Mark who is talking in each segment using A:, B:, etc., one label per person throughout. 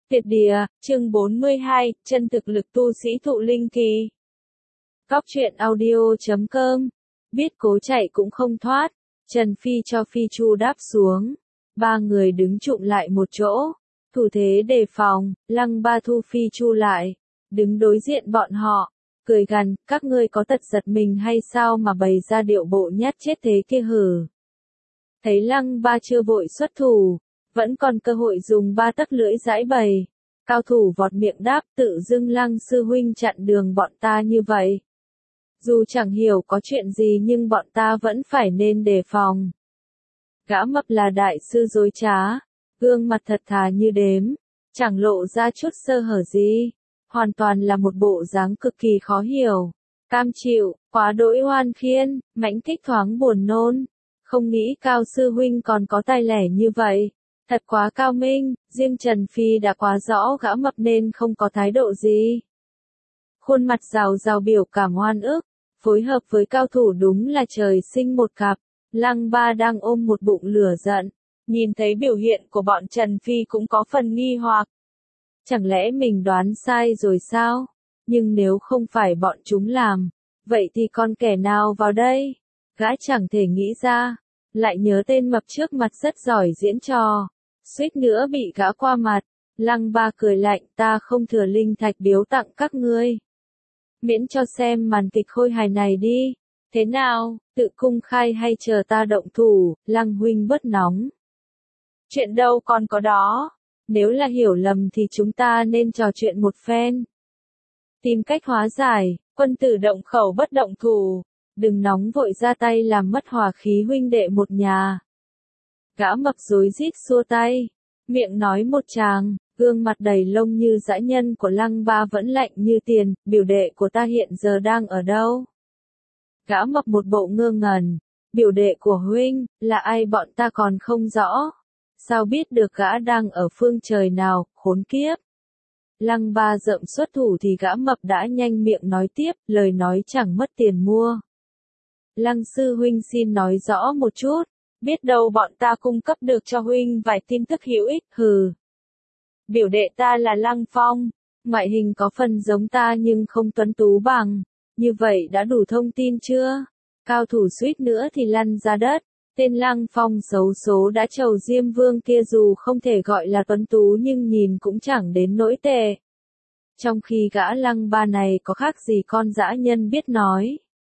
A: Tuyệt địa, chương 42, chân thực lực tu sĩ thụ linh kỳ. Góc truyện audio.com. Biết cố chạy cũng không thoát, Trần Phi cho Phi Chu đáp xuống. Ba người đứng chụm lại một chỗ, thủ thế đề phòng, Lăng Ba thu Phi Chu lại, đứng đối diện bọn họ, cười gằn, các ngươi có tật giật mình hay sao mà bày ra điệu bộ nhát chết thế kia hử. Thấy Lăng Ba chưa vội xuất thủ, vẫn còn cơ hội dùng ba tấc lưỡi giãi bày. Cao thủ vọt miệng đáp, tự dưng Lăng sư huynh chặn đường bọn ta như vậy. Dù chẳng hiểu có chuyện gì nhưng bọn ta vẫn phải nên đề phòng. Gã mập là đại sư dối trá, gương mặt thật thà như đếm, chẳng lộ ra chút sơ hở gì, hoàn toàn là một bộ dáng cực kỳ khó hiểu. Cam chịu, quá đỗi hoan khiên, mãnh kích thoáng buồn nôn. Không nghĩ Cao sư huynh còn có tài lẻ như vậy. Thật quá cao minh, riêng Trần Phi đã quá rõ gã mập nên không có thái độ gì. Khuôn mặt rào rào biểu cảm oan ức, phối hợp với cao thủ đúng là trời sinh một cặp. Lăng Ba đang ôm một bụng lửa giận, nhìn thấy biểu hiện của bọn Trần Phi cũng có phần nghi hoặc. Chẳng lẽ mình đoán sai rồi sao? Nhưng nếu không phải bọn chúng làm, vậy thì còn kẻ nào vào đây? Gã chẳng thể nghĩ ra, lại nhớ tên mập trước mặt rất giỏi diễn trò. Suýt nữa bị gã qua mặt, Lăng Ba cười lạnh, ta không thừa linh thạch biếu tặng các ngươi. Miễn cho xem màn kịch khôi hài này đi. Thế nào, tự cung khai hay chờ ta động thủ, Lăng huynh bớt nóng. Chuyện đâu còn có đó, nếu là hiểu lầm thì chúng ta nên trò chuyện một phen. Tìm cách hóa giải, quân tử động khẩu bất động thủ, đừng nóng vội ra tay làm mất hòa khí huynh đệ một nhà. Gã mập rối rít xua tay, miệng nói một tràng, gương mặt đầy lông như dã nhân của Lăng Ba vẫn lạnh như tiền, biểu đệ của ta hiện giờ đang ở đâu? Gã mập một bộ ngơ ngẩn, biểu đệ của huynh, là ai bọn ta còn không rõ. Sao biết được gã đang ở phương trời nào, khốn kiếp. Lăng Ba rợm xuất thủ thì gã mập đã nhanh miệng nói tiếp, lời nói chẳng mất tiền mua. Lăng sư huynh xin nói rõ một chút. Biết đâu bọn ta cung cấp được cho huynh vài tin tức hữu ích, hừ. Biểu đệ ta là Lăng Phong, ngoại hình có phần giống ta nhưng không tuấn tú bằng, như vậy đã đủ thông tin chưa? Cao thủ suýt nữa thì lăn ra đất, tên Lăng Phong xấu số đã trầu Diêm Vương kia dù không thể gọi là tuấn tú nhưng nhìn cũng chẳng đến nỗi tệ. Trong khi gã Lăng Ba này có khác gì con dã nhân biết nói.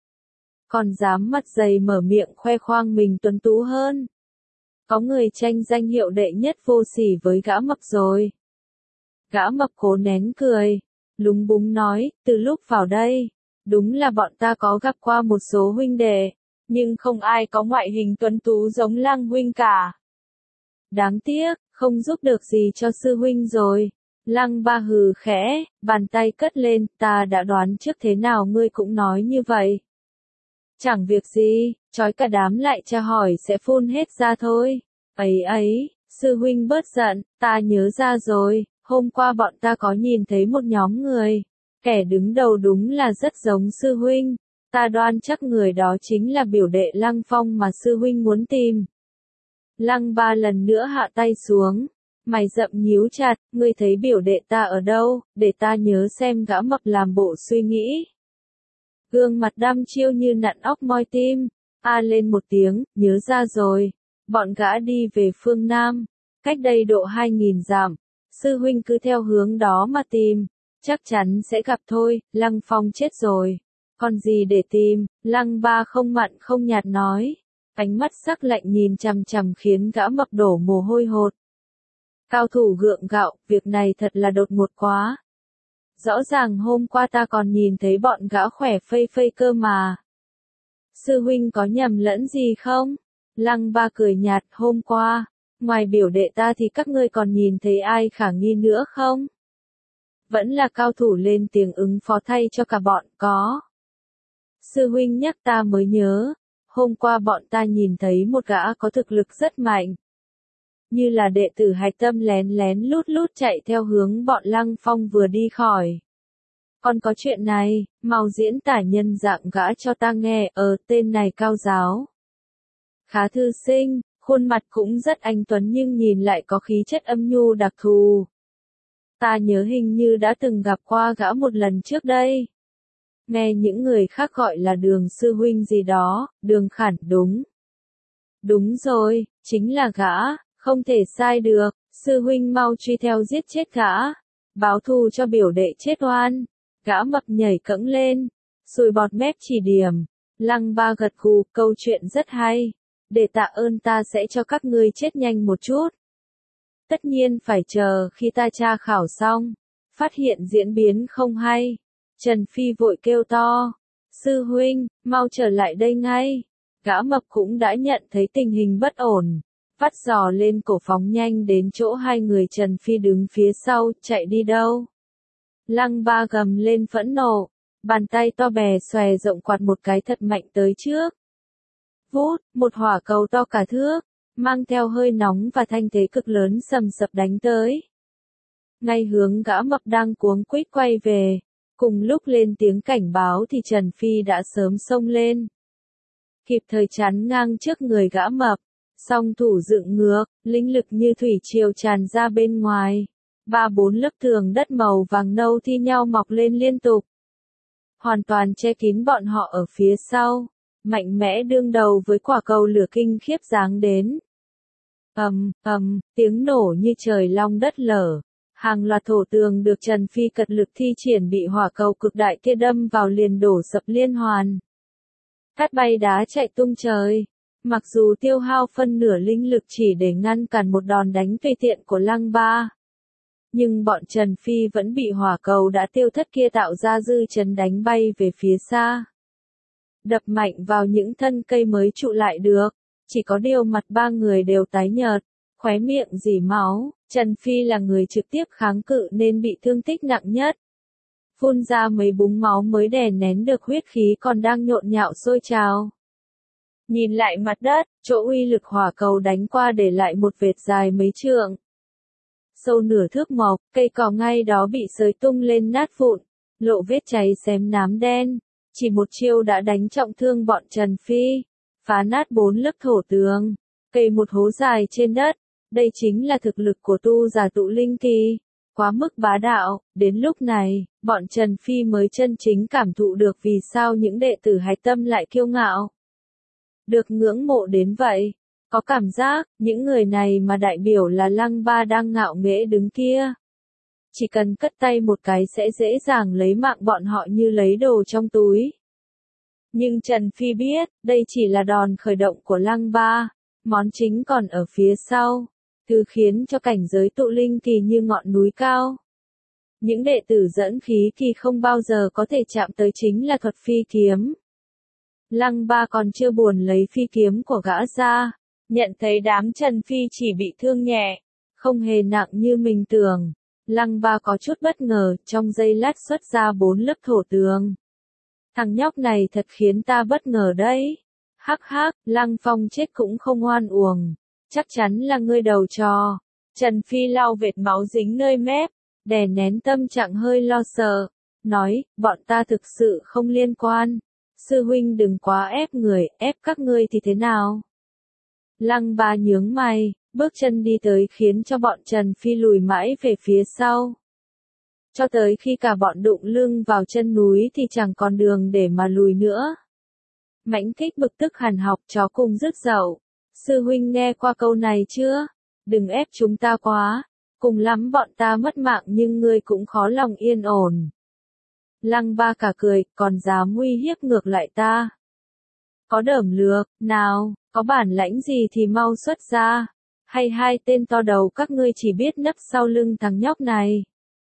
A: Còn dám mặt dày mở miệng khoe khoang mình tuấn tú hơn. Có người tranh danh hiệu đệ nhất vô sỉ với gã mập rồi. Gã mập cố nén cười, lúng búng nói, từ lúc vào đây, đúng là bọn ta có gặp qua một số huynh đệ, nhưng không ai có ngoại hình tuấn tú giống Lăng huynh cả. Đáng tiếc, không giúp được gì cho sư huynh rồi. Lăng Ba hừ khẽ, bàn tay cất lên, ta đã đoán trước thế nào ngươi cũng nói như vậy. Chẳng việc gì, trói cả đám lại tra hỏi sẽ phun hết ra thôi. Ấy, sư huynh bớt giận, ta nhớ ra rồi, hôm qua bọn ta có nhìn thấy một nhóm người. Kẻ đứng đầu đúng là rất giống sư huynh, ta đoan chắc người đó chính là biểu đệ Lăng Phong mà sư huynh muốn tìm. Lăng Ba lần nữa hạ tay xuống, mày rậm nhíu chặt, ngươi thấy biểu đệ ta ở đâu, để ta nhớ xem. Gã mập làm bộ suy nghĩ. Gương mặt đăm chiêu như nặn óc moi tim, lên một tiếng, nhớ ra rồi, bọn gã đi về phương Nam, cách đây độ 2000 dặm, sư huynh cứ theo hướng đó mà tìm, chắc chắn sẽ gặp thôi. Lăng Phong chết rồi, còn gì để tìm, Lăng Ba không mặn không nhạt nói, ánh mắt sắc lạnh nhìn chằm chằm khiến gã mập đổ mồ hôi hột. Cao thủ gượng gạo, việc này thật là đột ngột quá. Rõ ràng hôm qua ta còn nhìn thấy bọn gã khỏe phây phây cơ mà. Sư huynh có nhầm lẫn gì không? Lăng Ba cười nhạt, hôm qua, ngoài biểu đệ ta thì các ngươi còn nhìn thấy ai khả nghi nữa không? Vẫn là cao thủ lên tiếng ứng phó thay cho cả bọn, có. Sư huynh nhắc ta mới nhớ, hôm qua bọn ta nhìn thấy một gã có thực lực rất mạnh. Như là đệ tử Hạch Tâm lén lén lút lút chạy theo hướng bọn Lăng Phong vừa đi khỏi. Còn có chuyện này, mau diễn tả nhân dạng gã cho ta nghe, tên này cao giáo. Khá thư sinh, khuôn mặt cũng rất anh tuấn nhưng nhìn lại có khí chất âm nhu đặc thù. Ta nhớ hình như đã từng gặp qua gã một lần trước đây. Nghe những người khác gọi là Đường sư huynh gì đó, Đường Khản đúng. Đúng rồi, chính là gã, không thể sai được, sư huynh mau truy theo giết chết gã, báo thù cho biểu đệ chết oan. Gã mập nhảy cẫng lên, sùi bọt mép chỉ điểm. Lăng Ba gật gù, câu chuyện rất hay. Để tạ ơn ta sẽ cho các ngươi chết nhanh một chút. Tất nhiên phải chờ khi ta tra khảo xong. Phát hiện diễn biến không hay. Trần Phi vội kêu to. Sư huynh, mau trở lại đây ngay. Gã mập cũng đã nhận thấy tình hình bất ổn. Vắt giò lên cổ phóng nhanh đến chỗ hai người Trần Phi đứng phía sau, chạy đi đâu. Lăng Ba gầm lên phẫn nộ. Bàn tay to bè xòe rộng quạt một cái thật mạnh tới trước. Vút, một hỏa cầu to cả thước, mang theo hơi nóng và thanh thế cực lớn sầm sập đánh tới. Ngay hướng gã mập đang cuống quýt quay về, cùng lúc lên tiếng cảnh báo thì Trần Phi đã sớm xông lên. Kịp thời chắn ngang trước người gã mập, song thủ dựng ngược, linh lực như thủy triều tràn ra bên ngoài. 3-4 lớp tường đất màu vàng nâu thi nhau mọc lên liên tục. Hoàn toàn che kín bọn họ ở phía sau, mạnh mẽ đương đầu với quả cầu lửa kinh khiếp giáng đến. Tiếng nổ như trời long đất lở. Hàng loạt thổ tường được Trần Phi cật lực thi triển bị hỏa cầu cực đại kia đâm vào liền đổ sập liên hoàn. Cát bay đá chạy tung trời. Mặc dù tiêu hao phân nửa linh lực chỉ để ngăn cản một đòn đánh tùy tiện của Lăng Ba, nhưng bọn Trần Phi vẫn bị hỏa cầu đã tiêu thất kia tạo ra dư chấn đánh bay về phía xa. Đập mạnh vào những thân cây mới trụ lại được, chỉ có điều mặt ba người đều tái nhợt, khóe miệng rỉ máu. Trần Phi là người trực tiếp kháng cự nên bị thương tích nặng nhất. Phun ra mấy búng máu mới đè nén được huyết khí còn đang nhộn nhạo sôi trào. Nhìn lại mặt đất, chỗ uy lực hỏa cầu đánh qua để lại một vệt dài mấy trượng. Sâu nửa thước mộc, cây cỏ ngay đó bị xới tung lên nát vụn, lộ vết cháy xém nám đen. Chỉ một chiêu đã đánh trọng thương bọn Trần Phi, phá nát 4 lớp thổ tường, cây một hố dài trên đất. Đây chính là thực lực của tu giả tụ linh kỳ, quá mức bá đạo. Đến lúc này, bọn Trần Phi mới chân chính cảm thụ được vì sao những đệ tử Hạch Tâm lại kiêu ngạo, được ngưỡng mộ đến vậy. Có cảm giác, những người này mà đại biểu là Lăng Ba đang ngạo nghễ đứng kia. Chỉ cần cất tay một cái sẽ dễ dàng lấy mạng bọn họ như lấy đồ trong túi. Nhưng Trần Phi biết, đây chỉ là đòn khởi động của Lăng Ba, món chính còn ở phía sau. Thứ khiến cho cảnh giới tụ linh kỳ như ngọn núi cao. Những đệ tử dẫn khí kỳ không bao giờ có thể chạm tới chính là thuật phi kiếm. Lăng Ba còn chưa buồn lấy phi kiếm của gã ra, nhận thấy đám Trần Phi chỉ bị thương nhẹ, không hề nặng như mình tưởng. Lăng Ba có chút bất ngờ, trong giây lát xuất ra 4 lớp thổ tường. Thằng nhóc này thật khiến ta bất ngờ đấy. Hắc hắc, Lăng Phong chết cũng không oan uổng. Chắc chắn là ngươi đầu trò. Trần Phi lau vệt máu dính nơi mép, đè nén tâm trạng hơi lo sợ, nói, bọn ta thực sự không liên quan. Sư huynh đừng quá ép người, ép các ngươi thì thế nào? Lăng Ba nhướng mày, bước chân đi tới khiến cho bọn Trần Phi lùi mãi về phía sau. Cho tới khi cả bọn đụng lưng vào chân núi thì chẳng còn đường để mà lùi nữa. Mãnh Kích bực tức hằn học chó cùng rứt dậu. Sư huynh nghe qua câu này chưa? Đừng ép chúng ta quá. Cùng lắm bọn ta mất mạng nhưng ngươi cũng khó lòng yên ổn. Lăng Ba cả cười, còn dám uy hiếp ngược lại ta. Có đởm lược, nào, có bản lãnh gì thì mau xuất ra. Hay hai tên to đầu các ngươi chỉ biết nấp sau lưng thằng nhóc này.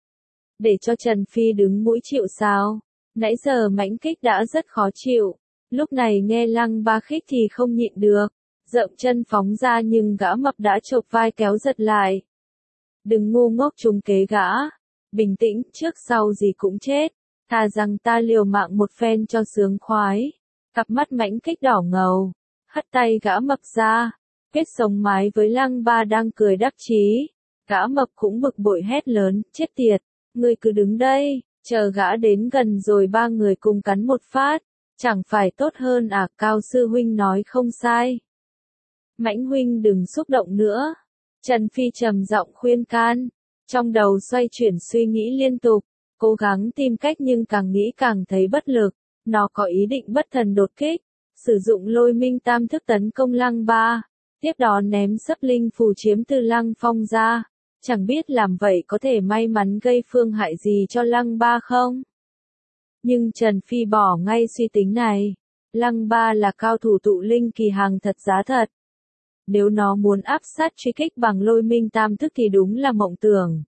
A: Để cho Trần Phi đứng mũi chịu sao? Nãy giờ Mãnh Kích đã rất khó chịu. Lúc này nghe Lăng Ba khích thì không nhịn được. Dậm chân phóng ra nhưng gã mập đã chộp vai kéo giật lại. Đừng ngu ngốc trúng kế gã. Bình tĩnh, trước sau gì cũng chết. Thà rằng ta liều mạng một phen cho sướng khoái. Cặp mắt Mãnh Kích đỏ ngầu. Hất tay gã mập ra. Kết sống mái với Lăng Ba đang cười đắc chí. Gã mập cũng bực bội hét lớn, chết tiệt. Ngươi cứ đứng đây, chờ gã đến gần rồi ba người cùng cắn một phát. Chẳng phải tốt hơn à? Cao sư huynh nói không sai. Mãnh huynh đừng xúc động nữa. Trần Phi trầm giọng khuyên can. Trong đầu xoay chuyển suy nghĩ liên tục, cố gắng tìm cách nhưng càng nghĩ càng thấy bất lực. Nó có ý định bất thần đột kích, sử dụng lôi minh tam thức tấn công Lăng Ba, tiếp đó ném sấp linh phù chiếm từ Lăng Phong ra. Chẳng biết làm vậy có thể may mắn gây phương hại gì cho Lăng Ba không? Nhưng Trần Phi bỏ ngay suy tính này. Lăng Ba là cao thủ tụ linh kỳ hàng thật giá thật. Nếu nó muốn áp sát truy kích bằng lôi minh tam thức thì đúng là mộng tưởng.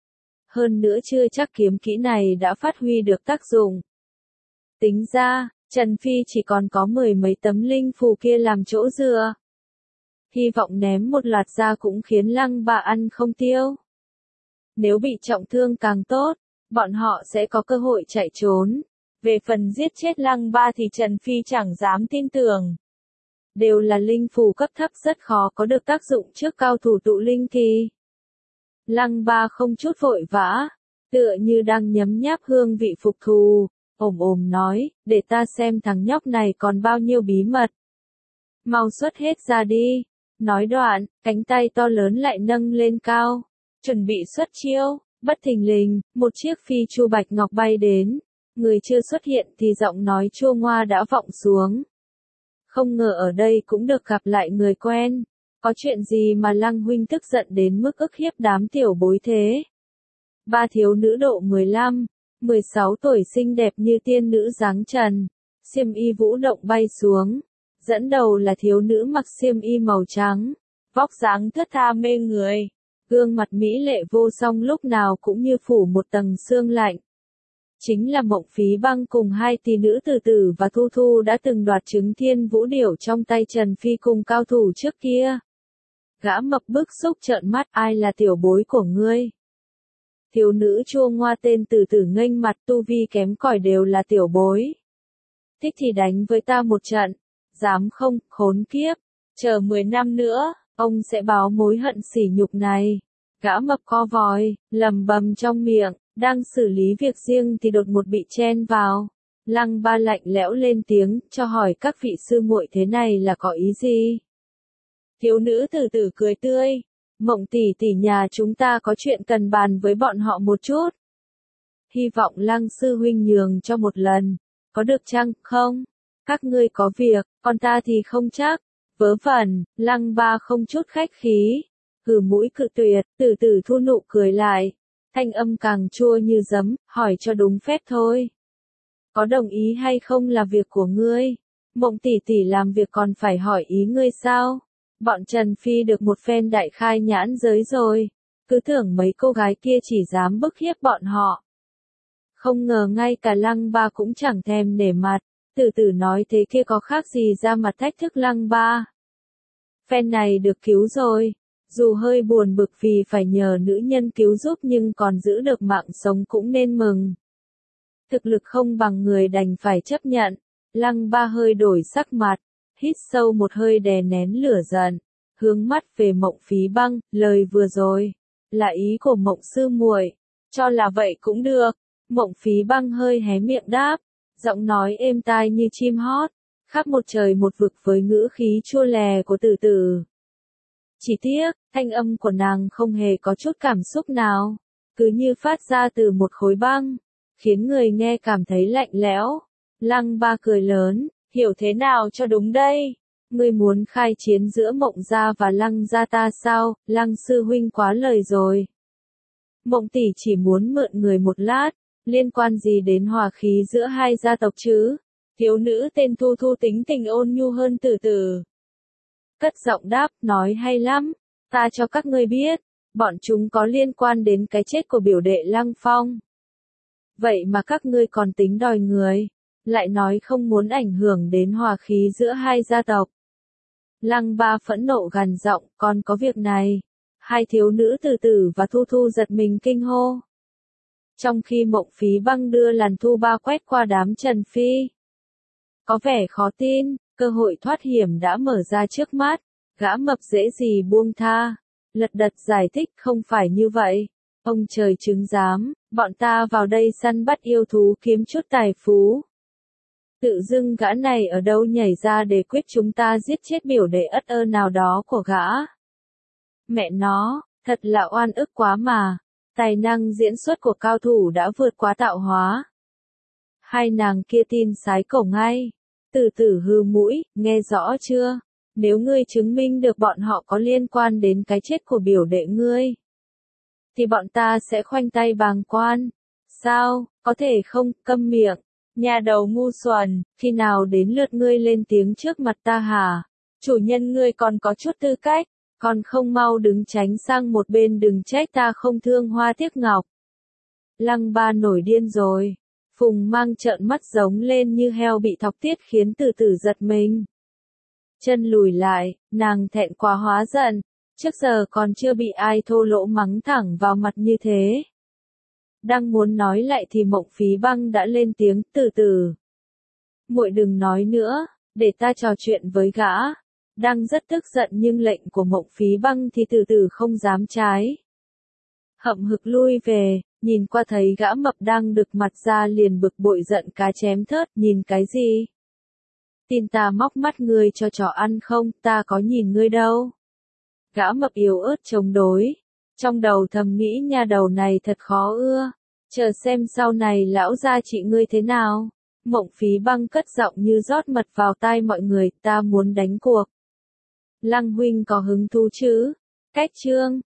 A: Hơn nữa chưa chắc kiếm kỹ này đã phát huy được tác dụng. Tính ra, Trần Phi chỉ còn có 10 mấy tấm linh phù kia làm chỗ dựa. Hy vọng ném một loạt ra cũng khiến Lăng Ba ăn không tiêu. Nếu bị trọng thương càng tốt, bọn họ sẽ có cơ hội chạy trốn. Về phần giết chết Lăng Ba thì Trần Phi chẳng dám tin tưởng. Đều là linh phù cấp thấp rất khó có được tác dụng trước cao thủ tụ linh kỳ. Lăng Ba không chút vội vã, tựa như đang nhấm nháp hương vị phục thù, ồm nói, để ta xem thằng nhóc này còn bao nhiêu bí mật. Mau xuất hết ra đi. Nói đoạn, cánh tay to lớn lại nâng lên cao, chuẩn bị xuất chiêu. Bất thình lình, một chiếc phi chu bạch ngọc bay đến. Người chưa xuất hiện thì giọng nói chua ngoa đã vọng xuống. Không ngờ ở đây cũng được gặp lại người quen. Có chuyện gì mà Lăng huynh tức giận đến mức ức hiếp đám tiểu bối thế? Ba thiếu nữ độ 15, 16 tuổi xinh đẹp như tiên nữ dáng trần, xiêm y vũ động bay xuống. Dẫn đầu là thiếu nữ mặc xiêm y màu trắng, vóc dáng thướt tha mê người, gương mặt mỹ lệ vô song lúc nào cũng như phủ một tầng sương lạnh. Chính là Mộng Phí Băng cùng hai tỷ nữ Từ Tử và Thu Thu đã từng đoạt trứng thiên vũ điểu trong tay Trần Phi cùng cao thủ trước kia. Gã mập bức xúc trợn mắt, ai là tiểu bối của ngươi? Thiếu nữ chua ngoa tên Từ Tử nghênh mặt, tu vi kém cỏi đều là tiểu bối. Thích thì đánh với ta một trận, dám không, khốn kiếp, chờ 10 năm nữa, ông sẽ báo mối hận sỉ nhục này. Gã mập co vòi, lầm bầm trong miệng, đang xử lý việc riêng thì đột một bị chen vào. Lăng Ba lạnh lẽo lên tiếng, cho hỏi các vị sư muội thế này là có ý gì? Thiếu nữ Từ Tử cười tươi, Mộng tỷ tỷ nhà chúng ta có chuyện cần bàn với bọn họ một chút. Hy vọng Lăng sư huynh nhường cho một lần, có được chăng, không? Các ngươi có việc, còn ta thì không chắc. Vớ vẩn, Lăng Ba không chút khách khí, hừ mũi cự tuyệt. Từ Tử thu nụ cười lại, thanh âm càng chua như giấm, hỏi cho đúng phép thôi. Có đồng ý hay không là việc của ngươi. Mộng tỷ tỷ làm việc còn phải hỏi ý ngươi sao? Bọn Trần Phi được một phen đại khai nhãn giới rồi, cứ tưởng mấy cô gái kia chỉ dám bức hiếp bọn họ. Không ngờ ngay cả Lăng Ba cũng chẳng thèm nể mặt. Từ Tử nói thế kia có khác gì ra mặt thách thức Lăng Ba. Phen này được cứu rồi, dù hơi buồn bực vì phải nhờ nữ nhân cứu giúp nhưng còn giữ được mạng sống cũng nên mừng. Thực lực không bằng người đành phải chấp nhận. Lăng Ba hơi đổi sắc mặt, hít sâu một hơi đè nén lửa giận, hướng mắt về Mộng Phí Băng, lời vừa rồi là ý của Mộng sư muội, cho là vậy cũng được. Mộng Phí Băng hơi hé miệng đáp, giọng nói êm tai như chim hót, khác một trời một vực với ngữ khí chua lè của Từ Tử. Chỉ tiếc, thanh âm của nàng không hề có chút cảm xúc nào, cứ như phát ra từ một khối băng, khiến người nghe cảm thấy lạnh lẽo. Lăng Ba cười lớn, hiểu thế nào cho đúng đây? Ngươi muốn khai chiến giữa Mộng gia và Lăng gia ta sao? Lăng sư huynh quá lời rồi. Mộng tỷ chỉ muốn mượn người một lát, liên quan gì đến hòa khí giữa hai gia tộc chứ? Thiếu nữ tên Thu Thu tính tình ôn nhu hơn Từ Tử. Cất giọng đáp, nói hay lắm, ta cho các ngươi biết, bọn chúng có liên quan đến cái chết của biểu đệ Lăng Phong. Vậy mà các ngươi còn tính đòi người, lại nói không muốn ảnh hưởng đến hòa khí giữa hai gia tộc. Lăng Ba phẫn nộ gằn giọng, còn có việc này. Hai thiếu nữ Từ Tử và Thu Thu giật mình kinh hô. Trong khi Mộng Phí Băng đưa làn thu ba quét qua đám Trần Phi. Có vẻ khó tin, cơ hội thoát hiểm đã mở ra trước mắt, gã mập dễ gì buông tha. Lật đật giải thích, không phải như vậy. Ông trời chứng giám, bọn ta vào đây săn bắt yêu thú kiếm chút tài phú. Tự dưng gã này ở đâu nhảy ra để quyết chúng ta giết chết biểu đệ ất ơ nào đó của gã. Mẹ nó, thật là oan ức quá mà. Tài năng diễn xuất của cao thủ đã vượt quá tạo hóa. Hai nàng kia tin sái cổ ngay. Từ từ hừ mũi, nghe rõ chưa? Nếu ngươi chứng minh được bọn họ có liên quan đến cái chết của biểu đệ ngươi, thì bọn ta sẽ khoanh tay bàng quan. Sao, có thể không, câm miệng. Nhà đầu ngu xuẩn, khi nào đến lượt ngươi lên tiếng trước mặt ta hả? Chủ nhân ngươi còn có chút tư cách, còn không mau đứng tránh sang một bên đừng trách ta không thương hoa tiếc ngọc. Lăng Ba nổi điên rồi. Phùng Mang trợn mắt giống lên như heo bị thọc tiết khiến từ từ giật mình. Chân lùi lại, nàng thẹn quá hóa giận, trước giờ còn chưa bị ai thô lỗ mắng thẳng vào mặt như thế. Đang muốn nói lại thì Mộng Phí Băng đã lên tiếng, từ từ. Muội đừng nói nữa, để ta trò chuyện với gã. Đang rất tức giận nhưng lệnh của Mộng Phí Băng thì từ từ không dám trái. Hậm hực lui về, nhìn qua thấy gã mập đang đực mặt ra liền bực bội giận cá chém thớt, nhìn cái gì? Tin ta móc mắt ngươi cho chó ăn không, ta có nhìn ngươi đâu. Gã mập yếu ớt chống đối. Trong đầu thầm nghĩ nha đầu này thật khó ưa. Chờ xem sau này lão gia trị ngươi thế nào. Mộng Phí Băng cất giọng như rót mật vào tai mọi người, ta muốn đánh cuộc. Lăng huynh có hứng thú chứ? Cách chương.